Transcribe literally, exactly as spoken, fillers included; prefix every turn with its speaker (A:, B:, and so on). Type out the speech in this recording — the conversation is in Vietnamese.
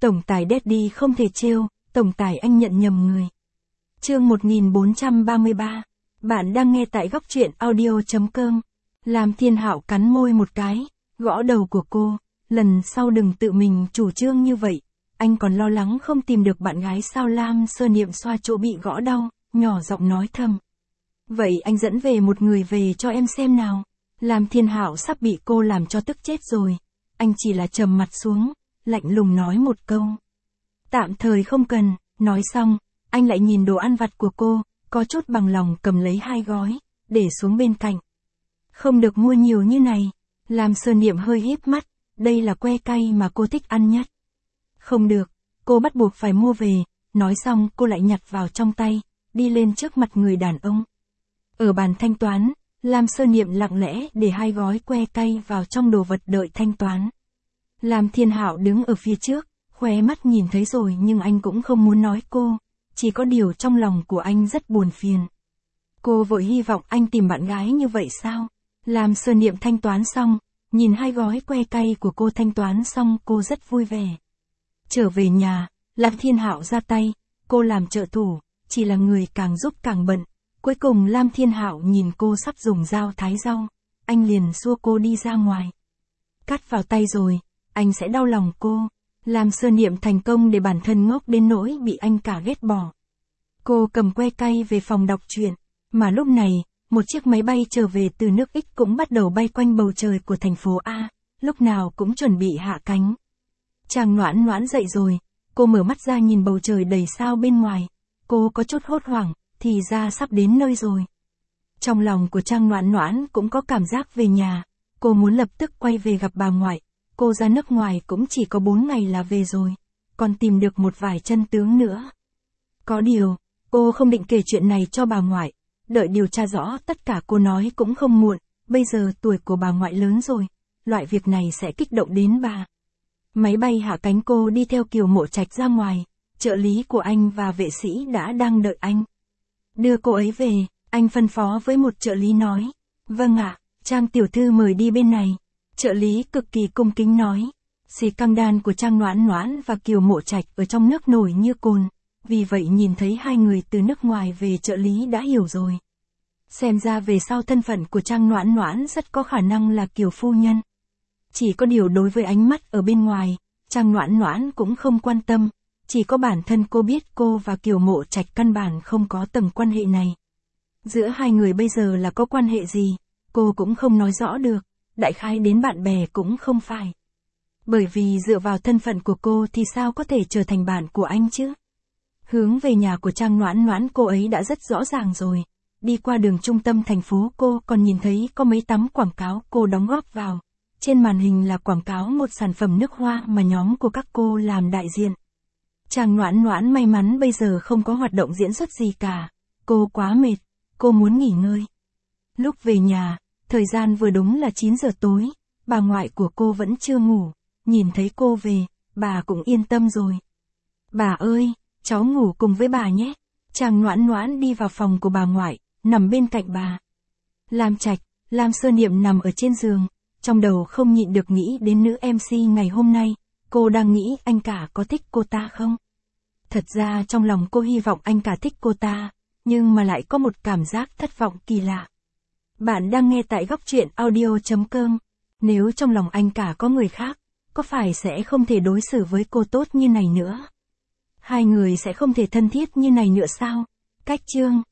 A: Tổng tài Daddy không thể trêu, tổng tài anh nhận nhầm người. Chương một nghìn bốn trăm ba mươi ba. Bạn đang nghe tại góc truyện audio.com. Lam Thiên Hạo cắn môi một cái, gõ đầu của cô, lần sau đừng tự mình chủ trương như vậy. Anh còn lo lắng không tìm được bạn gái sao? Lam Sơ Niệm xoa chỗ bị gõ đau, nhỏ giọng nói thầm. Vậy anh dẫn về một người về cho em xem nào. Lam Thiên Hạo sắp bị cô làm cho tức chết rồi. Anh chỉ là trầm mặt xuống, lạnh lùng nói một câu. Tạm thời không cần. Nói xong, anh lại nhìn đồ ăn vặt của cô, có chút bằng lòng cầm lấy hai gói, để xuống bên cạnh. Không được mua nhiều như này. Lam Sơ Niệm hơi híp mắt, đây là que cay mà cô thích ăn nhất. Không được, cô bắt buộc phải mua về. Nói xong cô lại nhặt vào trong tay, đi lên trước mặt người đàn ông. Ở bàn thanh toán, Lam Sơ Niệm lặng lẽ để hai gói que cay vào trong đồ vật đợi thanh toán. Lam Thiên Hạo đứng ở phía trước, khóe mắt nhìn thấy rồi nhưng anh cũng không muốn nói cô, chỉ có điều trong lòng của anh rất buồn phiền. Cô vội hy vọng anh tìm bạn gái như vậy sao? Lam Sơ Niệm thanh toán xong, nhìn hai gói que cay của cô thanh toán xong cô rất vui vẻ. Trở về nhà, Lam Thiên Hạo ra tay, cô làm trợ thủ, chỉ là người càng giúp càng bận. Cuối cùng Lam Thiên Hạo nhìn cô sắp dùng dao thái rau, anh liền xua cô đi ra ngoài. Cắt vào tay rồi, anh sẽ đau lòng cô. Lam Sơ Niệm thành công để bản thân ngốc đến nỗi bị anh cả ghét bỏ. Cô cầm que cay về phòng đọc truyện, mà lúc này, một chiếc máy bay trở về từ nước X cũng bắt đầu bay quanh bầu trời của thành phố A, lúc nào cũng chuẩn bị hạ cánh. Trang Noãn Noãn dậy rồi, cô mở mắt ra nhìn bầu trời đầy sao bên ngoài, cô có chút hốt hoảng, thì ra sắp đến nơi rồi. Trong lòng của Trang Noãn Noãn cũng có cảm giác về nhà, cô muốn lập tức quay về gặp bà ngoại. Cô ra nước ngoài cũng chỉ có bốn ngày là về rồi, còn tìm được một vài chân tướng nữa. Có điều, cô không định kể chuyện này cho bà ngoại, đợi điều tra rõ tất cả cô nói cũng không muộn, bây giờ tuổi của bà ngoại lớn rồi, loại việc này sẽ kích động đến bà. Máy bay hạ cánh cô đi theo Kiều Mộ Trạch ra ngoài, trợ lý của anh và vệ sĩ đã đang đợi anh. Đưa cô ấy về, anh phân phó với một trợ lý nói, vâng ạ, Trang tiểu thư mời đi bên này. Trợ lý cực kỳ cung kính nói, xì căng đan của Trang Noãn Noãn và Kiều Mộ Trạch ở trong nước nổi như cồn, vì vậy nhìn thấy hai người từ nước ngoài về trợ lý đã hiểu rồi. Xem ra về sau thân phận của Trang Noãn Noãn rất có khả năng là Kiều phu nhân. Chỉ có điều đối với ánh mắt ở bên ngoài, Trang Noãn Noãn cũng không quan tâm, chỉ có bản thân cô biết cô và Kiều Mộ Trạch căn bản không có tầng quan hệ này. Giữa hai người bây giờ là có quan hệ gì, cô cũng không nói rõ được. Đại khái đến bạn bè cũng không phải. Bởi vì dựa vào thân phận của cô thì sao có thể trở thành bạn của anh chứ? Hướng về nhà của Trang Noãn Noãn cô ấy đã rất rõ ràng rồi. Đi qua đường trung tâm thành phố cô còn nhìn thấy có mấy tấm quảng cáo cô đóng góp vào. Trên màn hình là quảng cáo một sản phẩm nước hoa mà nhóm của các cô làm đại diện. Trang Noãn Noãn may mắn bây giờ không có hoạt động diễn xuất gì cả. Cô quá mệt, cô muốn nghỉ ngơi. Lúc về nhà, thời gian vừa đúng là chín giờ tối, bà ngoại của cô vẫn chưa ngủ, nhìn thấy cô về, bà cũng yên tâm rồi. Bà ơi, cháu ngủ cùng với bà nhé. Trang Noãn Noãn đi vào phòng của bà ngoại, nằm bên cạnh bà. Lam Trạch, Lam Sơ Niệm nằm ở trên giường, trong đầu không nhịn được nghĩ đến nữ em xê ngày hôm nay, cô đang nghĩ anh cả có thích cô ta không? Thật ra trong lòng cô hy vọng anh cả thích cô ta, nhưng mà lại có một cảm giác thất vọng kỳ lạ. Bạn đang nghe tại góc truyện audio.com. Nếu trong lòng anh cả có người khác, có phải sẽ không thể đối xử với cô tốt như này nữa? Hai người sẽ không thể thân thiết như này nữa sao? Cách chương